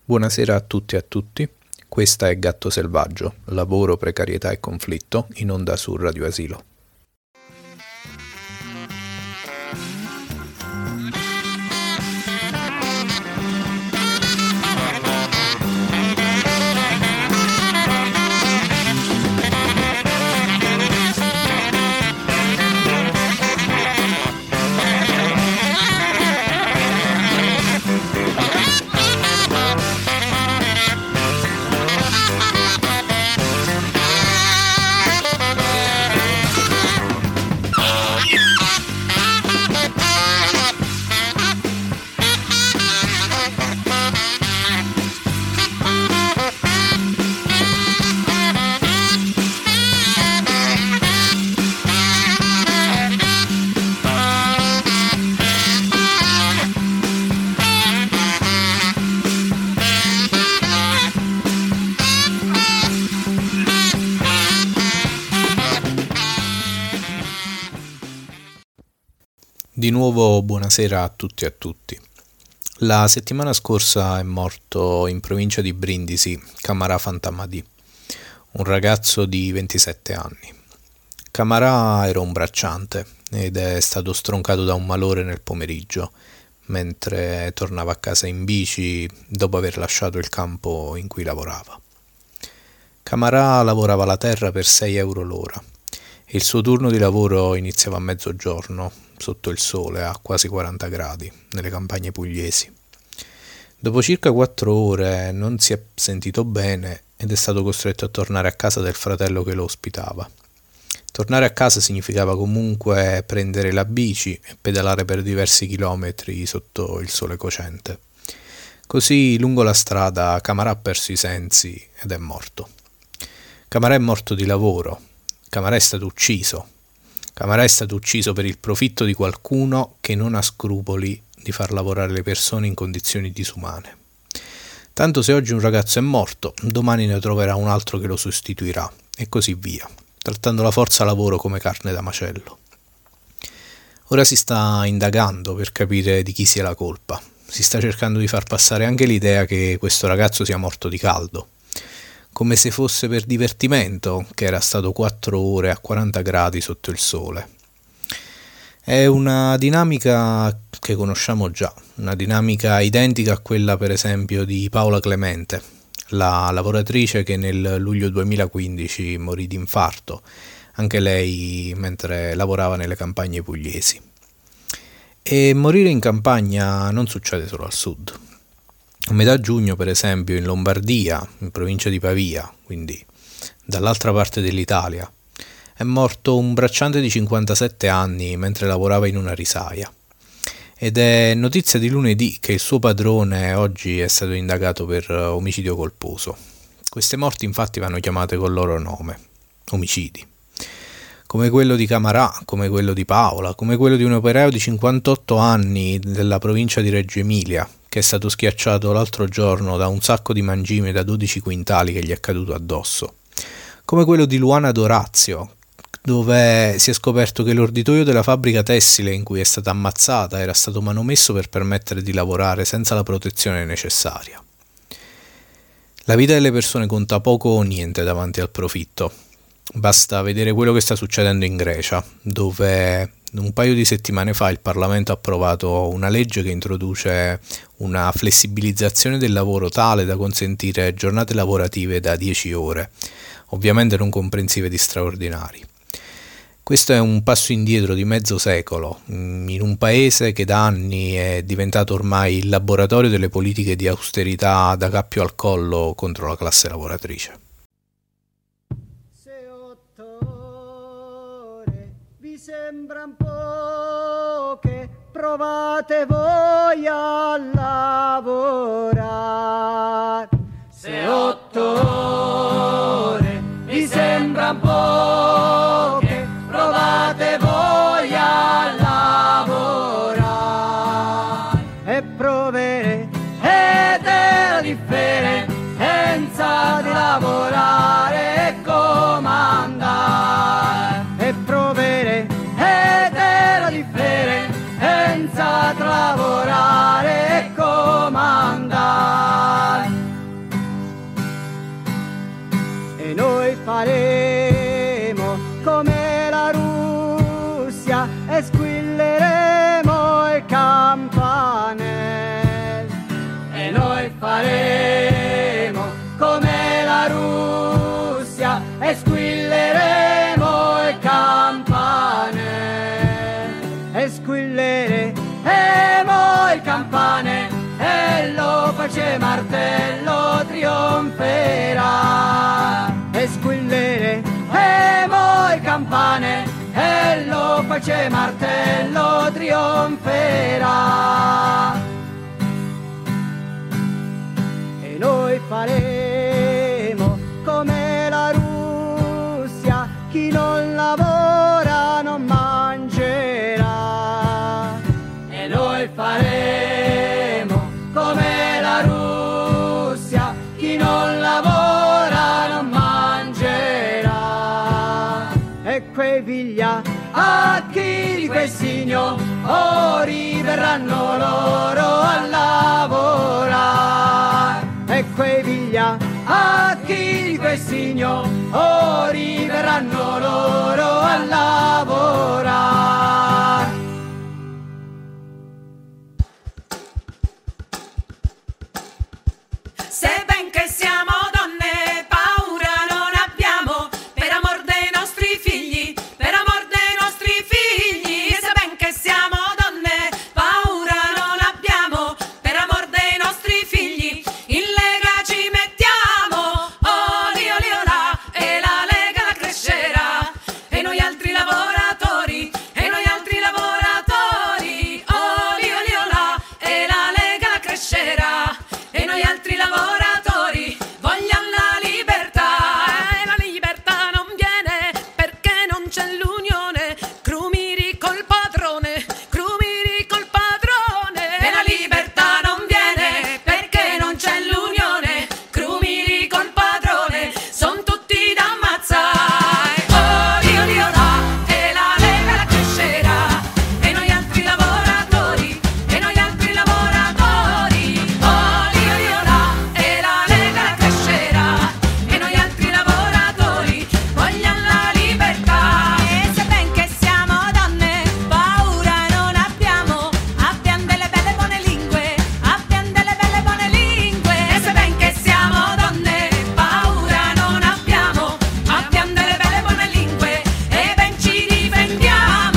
Buonasera a tutti e a tutti, questa è Gatto Selvaggio, lavoro, precarietà e conflitto, in onda su Radio Asilo. Di nuovo buonasera a tutti e a tutti. La settimana scorsa è morto in provincia di Brindisi Camarà Fantamadì, un ragazzo di 27 anni. Camarà era un bracciante ed è stato stroncato da un malore nel pomeriggio, mentre tornava a casa in bici dopo aver lasciato il campo in cui lavorava. Camarà lavorava la terra per 6 euro l'ora e il suo turno di lavoro iniziava a mezzogiorno, sotto il sole a quasi 40 gradi, nelle campagne pugliesi. Dopo circa 4 ore non si è sentito bene ed è stato costretto a tornare a casa del fratello che lo ospitava. Tornare a casa significava comunque prendere la bici e pedalare per diversi chilometri sotto il sole cocente. Così, lungo la strada, Camarà ha perso i sensi ed è morto. Camarà è morto di lavoro. Camarà è stato ucciso. Camarà è stato ucciso per il profitto di qualcuno che non ha scrupoli di far lavorare le persone in condizioni disumane. Tanto se oggi un ragazzo è morto, domani ne troverà un altro che lo sostituirà, e così via, trattando la forza lavoro come carne da macello. Ora si sta indagando per capire di chi sia la colpa. Si sta cercando di far passare anche l'idea che questo ragazzo sia morto di caldo, come se fosse per divertimento che era stato 4 ore a 40 gradi sotto il sole. È una dinamica che conosciamo già, una dinamica identica a quella per esempio di Paola Clemente, la lavoratrice che nel luglio 2015 morì di infarto, anche lei mentre lavorava nelle campagne pugliesi. E morire in campagna non succede solo al sud. A metà giugno, per esempio, in Lombardia, in provincia di Pavia, quindi dall'altra parte dell'Italia, è morto un bracciante di 57 anni mentre lavorava in una risaia. Ed è notizia di lunedì che il suo padrone oggi è stato indagato per omicidio colposo. Queste morti infatti vanno chiamate col loro nome, omicidi. Come quello di Camarà, come quello di Paola, come quello di un operaio di 58 anni della provincia di Reggio Emilia, che è stato schiacciato l'altro giorno da un sacco di mangime da 12 quintali che gli è caduto addosso. Come quello di Luana D'Orazio, dove si è scoperto che l'orditoio della fabbrica tessile in cui è stata ammazzata era stato manomesso per permettere di lavorare senza la protezione necessaria. La vita delle persone conta poco o niente davanti al profitto. Basta vedere quello che sta succedendo in Grecia, dove un paio di settimane fa il Parlamento ha approvato una legge che introduce una flessibilizzazione del lavoro tale da consentire giornate lavorative da 10 ore, ovviamente non comprensive di straordinari. Questo è un passo indietro di mezzo secolo, in un paese che da anni è diventato ormai il laboratorio delle politiche di austerità da cappio al collo contro la classe lavoratrice. Sembran poche, provate voi a lavorare. Se 8 ore vi sembran poche, provate voi a lavorare. E proverete la differenza di lavorare e comandare. E proverete la differenza tra lavorare e comandare. noi faremo come la Russia e squilleremo le campane, e squilleremo il campane, e lo face martello trionferà, e squilleremo il campane, e lo face martello trionferà. E noi faremo come la Russia, chi non lavora non mangerà. E noi faremo come la Russia, chi non lavora non mangerà. E quei figlia a chi di quei signori verranno loro a lavorare. E quei figlia a chi di quei signori verranno loro a lavorare. Se ben che siamo donne, paura non abbiamo, per amor dei nostri figli, per amor dei nostri figli. Se ben che siamo donne, paura non abbiamo, per amor dei nostri figli. In lega ci mettiamo, oli oli olà, e la lega la crescerà. E noi altri lavoratori, e noi altri lavoratori, oli oli olà, e la lega la crescerà. E noi altri lavoratori vogliamo la libertà. E la libertà non viene perché non c'è l'unione. Crumiri col padrone, crumiri col padrone. E la libertà non viene perché non c'è l'unione. Crumiri col padrone, son tutti da ammazzare. Oli oli olà, e la lega la crescerà. E noi altri lavoratori, e noi altri lavoratori. Oli oli olà, e la lega la crescerà. E noi altri lavoratori vogliamo la libertà. E se ben che siamo donne, paura non abbiamo, abbiamo delle belle buone lingue, abbiamo delle belle buone lingue. E se ben che siamo donne, paura non abbiamo, abbiamo delle belle buone lingue, e ben ci difendiamo.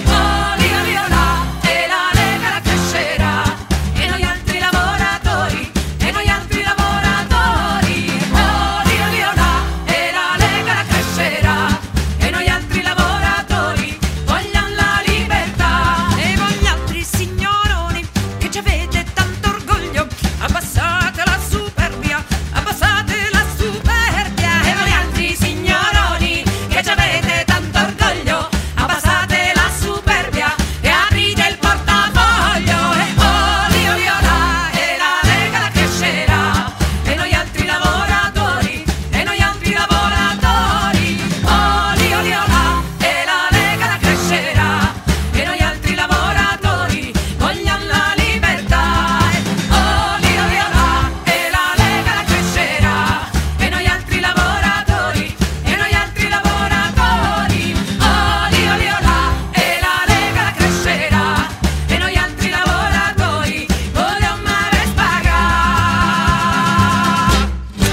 Oli oli olà, e la lega la crescerà. E noi altri lavoratori, e noi altri lavoratori. Oli oli olà, e la lega la crescerà. E noi altri lavoratori vogliamo la libertà. E voi altri signoroni che ci avete tanto orgoglio, abbassate la superbia, abbassate la superbia. E voi altri signoroni che ci avete tanto orgoglio, abbassate la superbia e aprite il portafoglio. E oli oli olà, e la lega la crescerà. E noi altri lavoratori, e noi altri lavoratori. Oli oli olà, e la lega la crescerà. E noi altri lavoratori vogliamo la libertà. Oli oli olà, e la lega la crescerà. E noi altri lavoratori, e noi altri lavoratori. Oli oli olà, e la lega la crescerà. E noi altri lavoratori vogliamo mai spagare.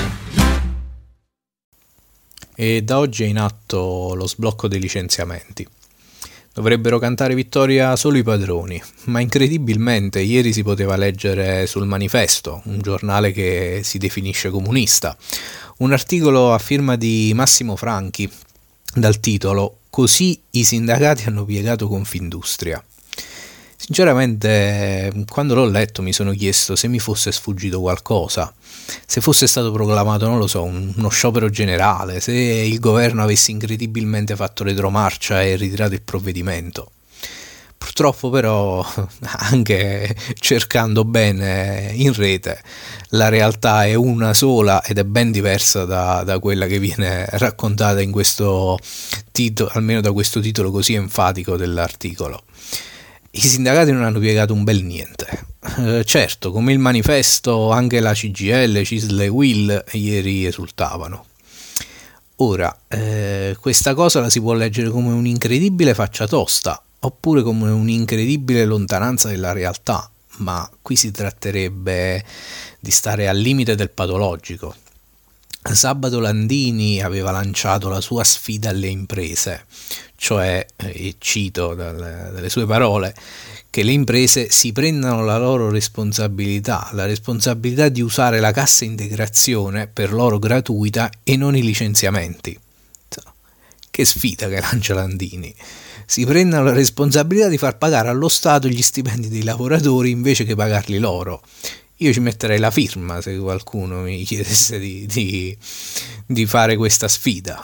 E da oggi è in atto lo sblocco dei licenziamenti. Dovrebbero cantare vittoria solo i padroni, ma incredibilmente ieri si poteva leggere sul Manifesto, un giornale che si definisce comunista, un articolo a firma di Massimo Franchi dal titolo "Così i sindacati hanno piegato Confindustria". Sinceramente, quando l'ho letto mi sono chiesto se mi fosse sfuggito qualcosa, se fosse stato proclamato, non lo so, uno sciopero generale, se il governo avesse incredibilmente fatto retromarcia e ritirato il provvedimento. Purtroppo però, anche cercando bene in rete, la realtà è una sola ed è ben diversa da quella che viene raccontata in questo titolo, almeno da questo titolo così enfatico dell'articolo. I sindacati non hanno piegato un bel niente. Certo, come il Manifesto, anche la CGIL, CISL e UIL ieri esultavano. Ora, questa cosa la si può leggere come un'incredibile faccia tosta, oppure come un'incredibile lontananza dalla realtà. ma qui si tratterebbe di stare al limite del patologico. Sabato Landini aveva lanciato la sua sfida alle imprese, cioè, e cito dalle sue parole, che le imprese si prendano la loro responsabilità, la responsabilità di usare la cassa integrazione per loro gratuita e non i licenziamenti. Che sfida che lancia Landini! Si prendano la responsabilità di far pagare allo Stato gli stipendi dei lavoratori invece che pagarli loro. Io ci metterei la firma se qualcuno mi chiedesse di fare questa sfida.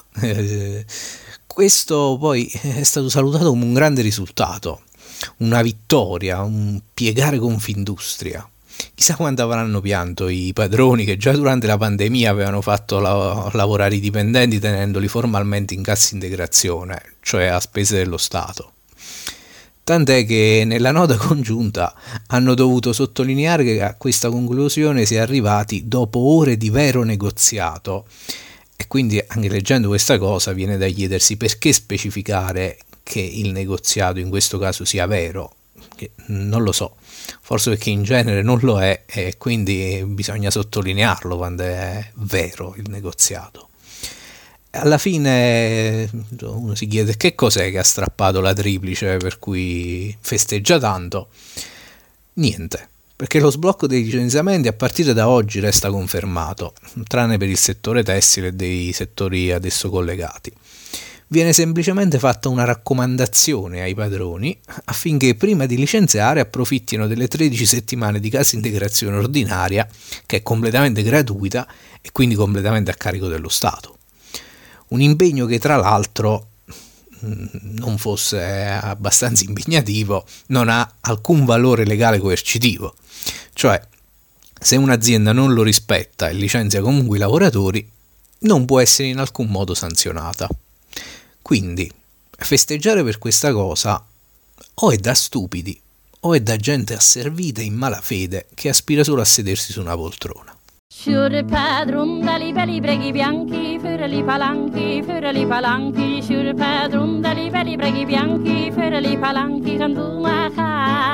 Questo poi è stato salutato come un grande risultato, una vittoria, un piegare Confindustria. Chissà quanto avranno pianto i padroni che già durante la pandemia avevano fatto lavorare i dipendenti tenendoli formalmente in cassa integrazione, cioè a spese dello Stato. Tant'è che nella nota congiunta hanno dovuto sottolineare che a questa conclusione si è arrivati dopo ore di vero negoziato. E quindi, anche leggendo questa cosa, viene da chiedersi perché specificare che il negoziato in questo caso sia vero. Che non lo so, forse perché in genere non lo è e quindi bisogna sottolinearlo quando è vero il negoziato. Alla fine uno si chiede che cos'è che ha strappato la Triplice per cui festeggia tanto. Niente, perché lo sblocco dei licenziamenti a partire da oggi resta confermato, tranne per il settore tessile e dei settori ad esso collegati. Viene semplicemente fatta una raccomandazione ai padroni affinché prima di licenziare approfittino delle 13 settimane di cassa integrazione ordinaria, che è completamente gratuita e quindi completamente a carico dello Stato. Un impegno che tra l'altro, non fosse abbastanza impegnativo, non ha alcun valore legale coercitivo. Cioè, se un'azienda non lo rispetta e licenzia comunque i lavoratori, non può essere in alcun modo sanzionata. Quindi, festeggiare per questa cosa o è da stupidi o è da gente asservita in malafede che aspira solo a sedersi su una poltrona. Sciure padron dali belli breghi bianchi, ferali palanchi, sciure padron dali belli breghi bianchi, ferali palanchi, candumaca.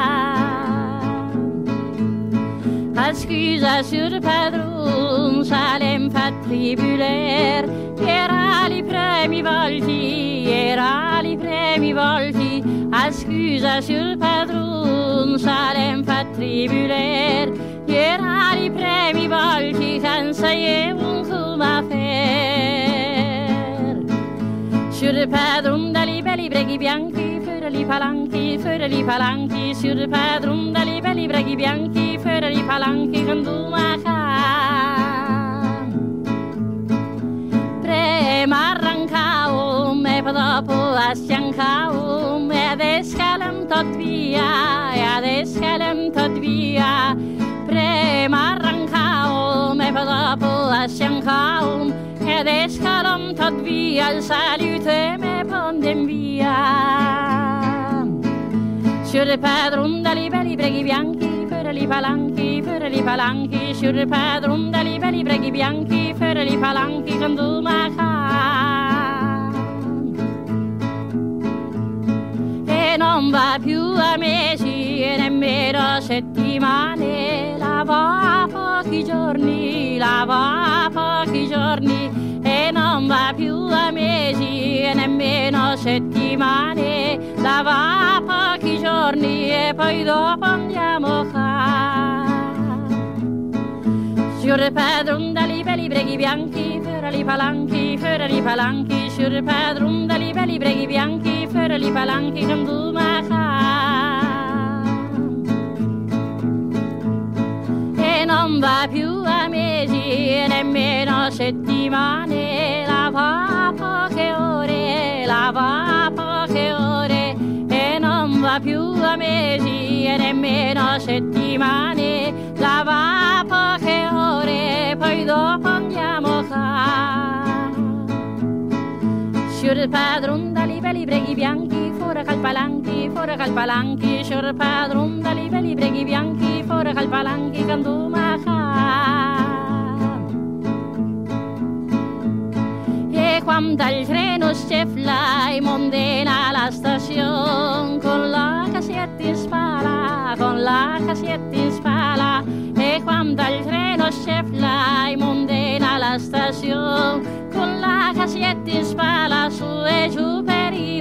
Scusa sciure padron, salem fa tribulaire, era li premi volti, scusa sciure padron, salem fa tribulaire, era li premi volti, senza un suma fer. Sciure padron dali belli breghi bianchi, ferali palanchi, sciure padron dali belli breghi bianchi, ferali palanchi, candumaca. Prema arrancao, me dopo asciancao, me adesso calem tot via, prema arrancao, me dopo asciancao, e adesso calem tot via, il salute me pondem via. Sciure padron dali belli breghi bianchi, ferali palanchi, sciure padron dali belli breghi bianchi, ferali palanchi, candumaca. E non va più a mesi e nemmeno settimane, lava pochi giorni, e non va più a mesi e nemmeno settimane, lava pochi giorni e poi dopo andiamo qua. Sciure padron dali belli breghi bianchi, ferali palanchi, sciure padron dali belli breghi bianchi, ferali palanchi, candumaca. E non va più a mesi e nemmeno settimane, lava poche ore, e non va più a mesi e nemmeno settimane, lava poche ore, poi dopo andiamo qua. Sciure padron dali belli breghi bianchi, fora calpalanchi, sciure padron dali belli breghi bianchi, fora calpalanchi, candumaca. E quando il treno scepla e Mondena alla stazione, con la cassetta in spalla, cassietti in spalla e quando il treno sciefla in mondena alla stazione con la cassietti in spalla su e giù per i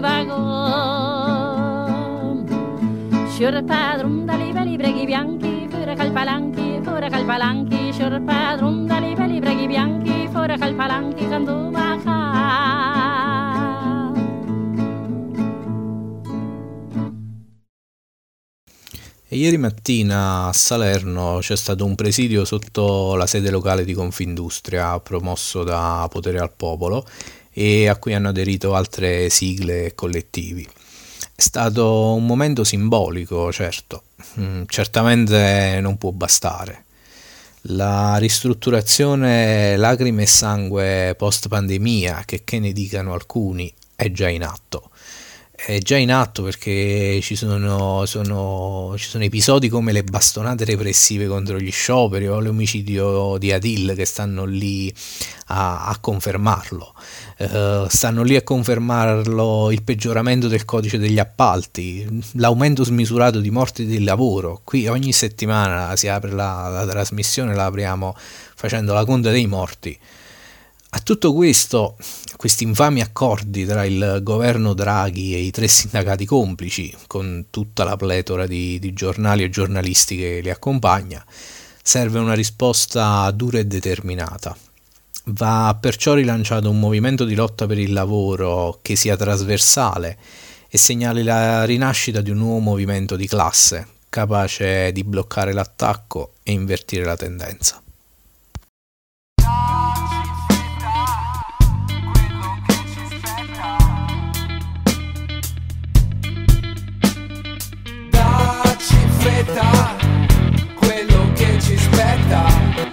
wagon. Signor padron dali belli breghi bianchi fuori calpalanchi, fuori calpalanchi, signor padron dali belli breghi bianchi fuori calpalanchi quando maca. E ieri mattina a Salerno c'è stato un presidio sotto la sede locale di Confindustria promosso da Potere al Popolo e a cui hanno aderito altre sigle e collettivi. È stato un momento simbolico, certo, certamente non può bastare. La ristrutturazione lacrime e sangue post pandemia, che ne dicano alcuni, è già in atto. È già in atto perché ci sono episodi come le bastonate repressive contro gli scioperi o l'omicidio di Adil che stanno lì a confermarlo. Stanno lì a confermarlo il peggioramento del codice degli appalti, l'aumento smisurato di morti del lavoro. Qui ogni settimana si apre la trasmissione, la apriamo facendo la conta dei morti. A tutto questo, questi infami accordi tra il governo Draghi e i 3 sindacati complici, con tutta la pletora di giornali e giornalisti che li accompagna, serve una risposta dura e determinata. Va perciò rilanciato un movimento di lotta per il lavoro che sia trasversale e segnali la rinascita di un nuovo movimento di classe, capace di bloccare l'attacco e invertire la tendenza. Quello che ci spetta,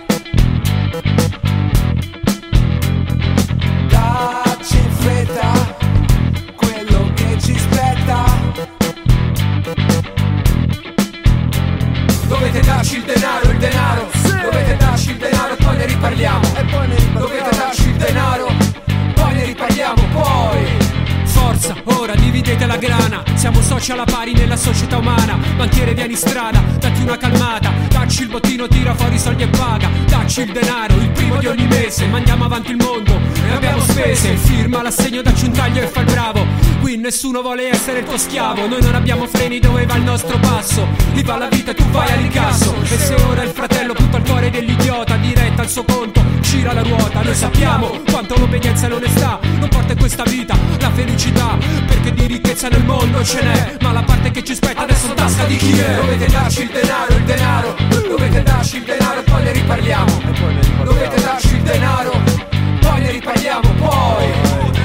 dacci in fretta quello che ci spetta. Dovete darci il denaro, sì. Dovete darci il denaro e poi ne riparliamo. Dovete darci il denaro, poi ne riparliamo, poi. Forza, ora dividete la grana. Siamo soci alla pari nella società umana. Banchiere vieni in strada, datti una calmata. Dacci il bottino, tira fuori i soldi e paga. Dacci il denaro, il primo di ogni mese. Mandiamo avanti il mondo e abbiamo spese. Firma l'assegno, dacci un taglio e fa il bravo. Qui nessuno vuole essere il tuo schiavo. Noi non abbiamo freni, dove va il nostro passo? Lì va la vita e tu vai all'incasso. E se ora il fratello punta al cuore dell'idiota, diretta al suo conto, gira la ruota. Noi sappiamo quanto l'obbedienza e l'onestà non porta in questa vita la felicità, perché di ricchezza nel mondo ce n'è, ma la parte che ci spetta adesso in tasca di chi è. Dovete darci il denaro, dovete darci il denaro e poi ne riparliamo. Dovete darci il denaro, poi ne riparliamo, poi.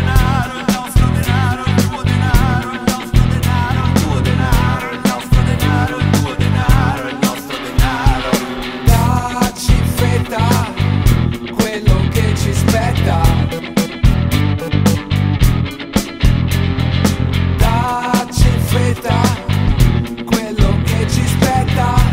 Dacci in fretta quello che ci spetta. Dacci in fretta quello che ci spetta.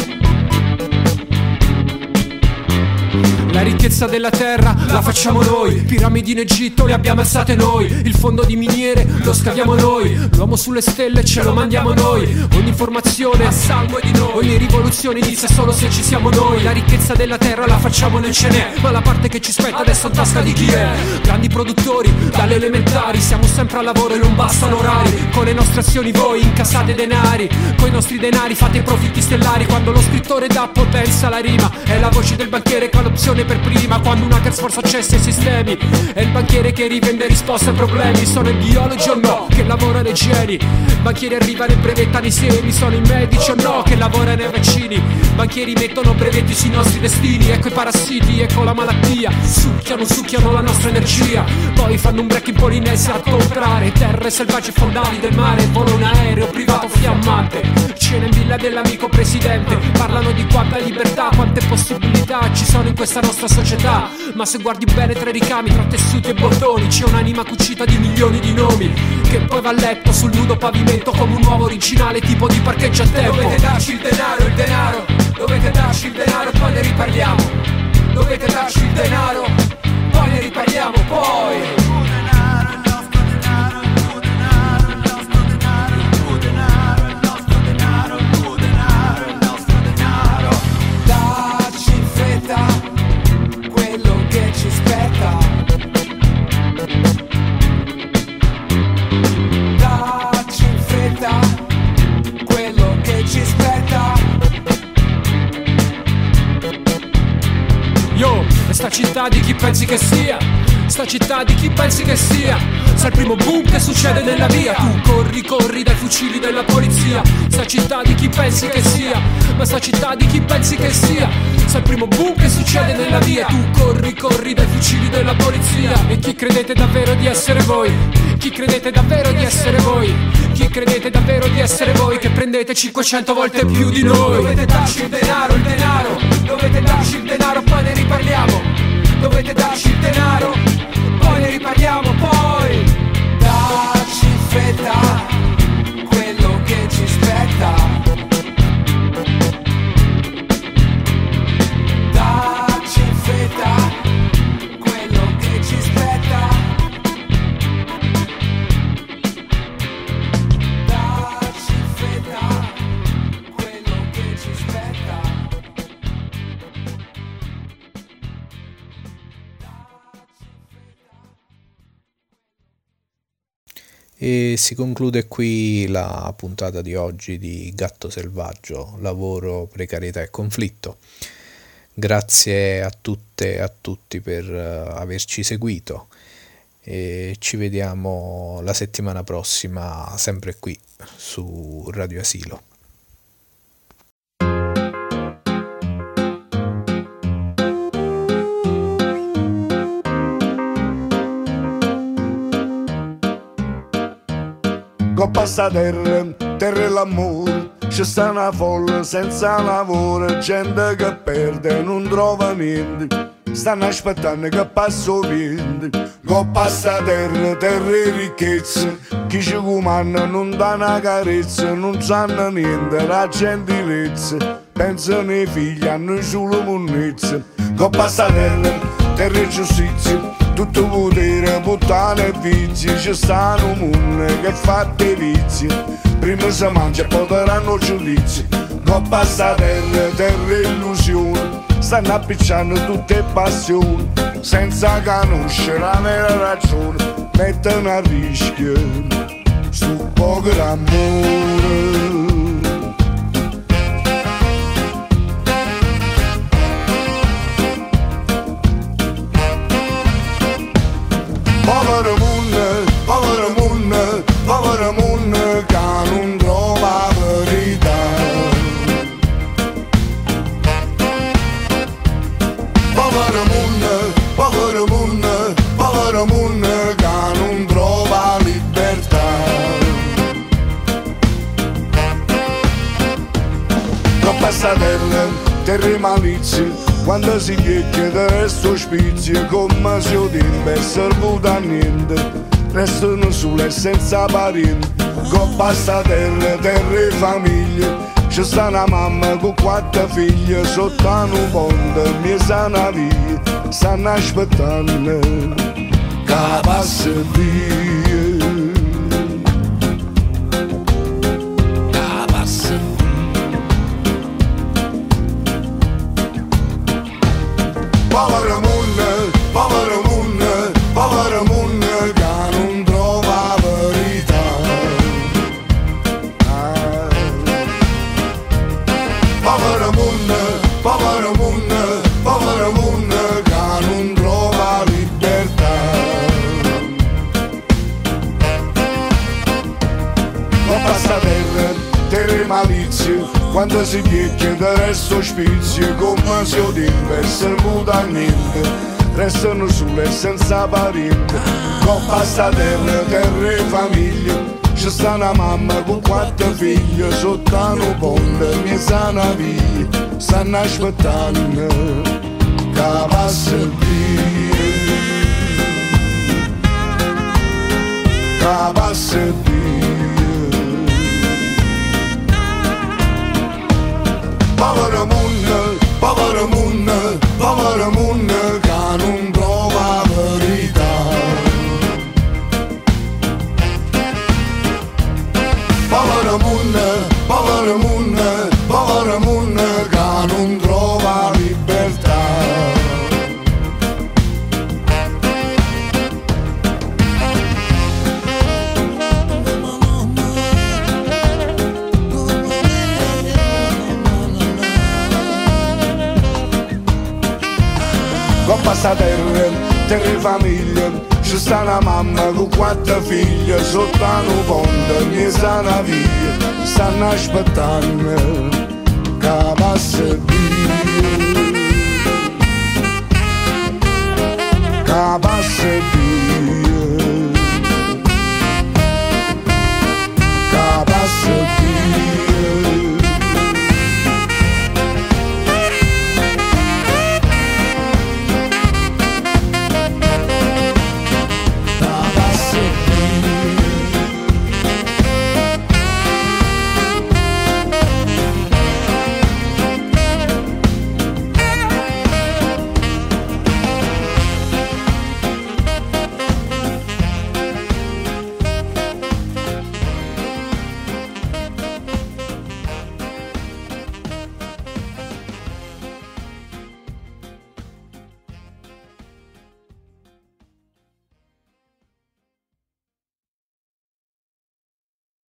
La ricchezza della terra la facciamo noi. Piramidi in Egitto le abbiamo alzate noi. Il fondo di miniere lo scaviamo noi. L'uomo sulle stelle ce lo mandiamo noi. Ogni informazione a sangue di noi. Ogni rivoluzione inizia solo se ci siamo noi. La ricchezza della terra la facciamo noi, ce n'è, ma la parte che ci spetta adesso in tasca di chi è. Grandi produttori dalle elementari, siamo sempre al lavoro e non bastano orari. Con le nostre azioni voi incassate denari. Con i nostri denari fate i profitti stellari. Quando lo scrittore dà potenza alla rima, è la voce del banchiere che ha l'opzione per prima. Quando un hacker sforza accesso ai sistemi, è il banchiere che rivende risposte ai problemi. Sono i biologi o no che lavorano ai geni? Banchieri arrivano e brevettano i semi. Sono i medici o no che lavorano ai vaccini? Banchieri mettono brevetti sui nostri destini. Ecco i parassiti, ecco la malattia. Succhiano la nostra energia. Poi fanno un break in Polinesia a comprare terre selvagge fondali del mare. Vola un aereo privato fiammante, cena in villa dell'amico presidente. Parlano di quanta libertà, quante possibilità ci sono in questa nostra società. Ma se guardi bene tra i ricami, tra tessuti e bottoni, c'è un'anima cucita di milioni di nomi, che poi va a letto sul nudo pavimento come un uovo originale tipo di parcheggio a tempo. Dovete darci il denaro, dovete darci il denaro e poi ne riparliamo. Dovete darci il denaro, poi ne riparliamo, poi. sta città di chi pensi che sia, sta città di chi pensi che sia. Sa il primo boom che succede nella via, tu corri, corri dai fucili della polizia. Sta città di chi pensi che sia, ma sta città di chi pensi che sia. Sa il primo boom che succede nella via, tu corri, corri dai fucili della polizia. E chi credete davvero di essere voi? Chi credete davvero di essere voi? Chi credete davvero di essere voi che prendete 500 volte più di noi? Dovete darci il denaro, dovete darci il denaro, poi ne riparliamo. Dovete darci il denaro, poi ne riparliamo, poi darci in fretta quello che ci spetta. Darci in fretta quello che ci spetta. Darci in fretta quello che ci spetta. E si conclude qui la puntata di oggi di Gatto Selvaggio, lavoro, precarietà e conflitto. Grazie a tutte e a tutti per averci seguito e ci vediamo la settimana prossima sempre qui su Radio Asilo. Coppa sta terra, terra e l'amore, c'è sta una folla senza lavoro, gente che perde, non trova niente, stanno aspettando che passa il vento. Coppa sta terra, terra e ricchezza, chi ci comanda non dà una carezza, non sanno niente, la gentilezza, pensano ai figli, hanno solo monnezza. Coppa sta terra, terra e giustizia, tutto potere, puttane e vizi, ci stanno mondo che fa dei vizi, prima si mangia e poi daranno giudizi. Coppa sta terra, terra e illusione, stanno appicciando tutte passioni, senza conoscere la vera ragione, mettono a rischio su poco d'amore. Povero mondo, povero mondo, povero mondo che non trova verità. Povero mondo, povero mondo, povero mondo che non trova libertà. Coppa sta terra, terra e malizia, quando si chiede resto spizio, come se il tempo è servuto a niente, restano sole e senza parenti. Coppa sta terra, terra e famiglia, c'è sta una mamma con 4 figlie, sotto un ponte, mi sana via, stanno aspettando che passi via. Che passi via. Povero mondo, povero mondo, povero mondo che non trova verità. Povero mondo, povero mondo, povero mondo che non trova libertà. Coppa sta terra, terra e malizia, quando si chiede resto spizio, come se il tempo è servuto a niente, restano sole e senza parenti. Coppa sta terra, terra e famiglia, c'è sta una mamma con 4 figlie, sotto un ponte, mi sana via, stanno aspettando che passi via. Che passi via. Povero mondo, povero mondo, povero mondo che non trova verità. Povero mondo, povero mondo, povero mondo che non trova libertà. Coppa sta terra, terra e famiglia, ci sta una mamma con 4 figlie, sotto un ponte mi sa una via, stanno aspettando che passa via, che passa via.